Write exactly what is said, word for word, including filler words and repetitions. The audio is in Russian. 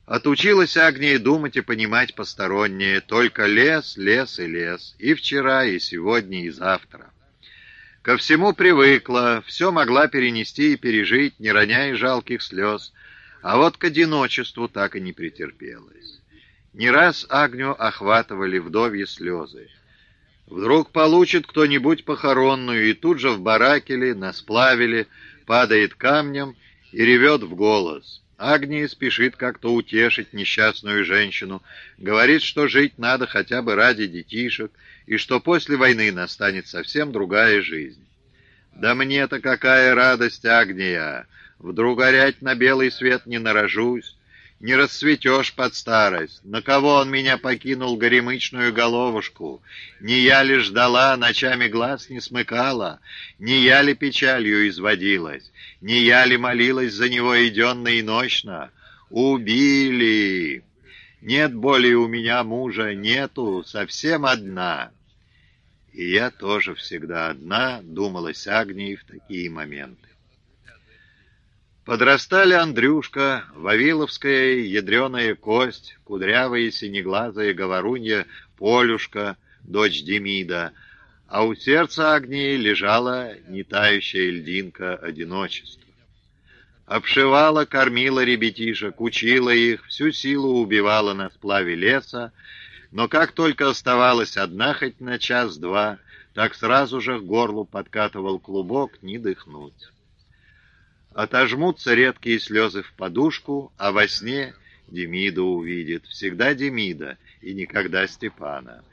Отучилась Агния думать и понимать постороннее, только лес, лес и лес, и вчера, и сегодня, и завтра. Ко всему привыкла, все могла перенести и пережить, не роняя жалких слез, а вот к одиночеству так и не претерпелась. Не раз Агню охватывали вдовьи слезы. Вдруг получит кто-нибудь похоронную, и тут же в баракеле, на сплавиле, падает камнем и ревет в голос. Агния спешит как-то утешить несчастную женщину, говорит, что жить надо хотя бы ради детишек, и что после войны настанет совсем другая жизнь. «Да мне-то какая радость, Агния! Вдруг горять на белый свет не нарожусь, не расцветешь под старость. На кого он меня покинул, горемычную головушку? Не я ли ждала, ночами глаз не смыкала? Не я ли печалью изводилась? Не я ли молилась за него и денно, и нощно? Убили! Нет более у меня мужа, нету, совсем одна». «И я тоже всегда одна», — думалась Агнии в такие моменты. Подрастали Андрюшка, Вавиловская ядреная кость, кудрявая синеглазая говорунья Полюшка, дочь Демида, а у сердца Агнии лежала нетающая льдинка одиночества. Обшивала, кормила ребятишек, учила их, всю силу убивала на сплаве леса, но как только оставалась одна хоть на час-два, так сразу же к горлу подкатывал клубок, не дыхнуть. Отожмутся редкие слезы в подушку, а во сне Демида увидит, всегда Демида и никогда Степана.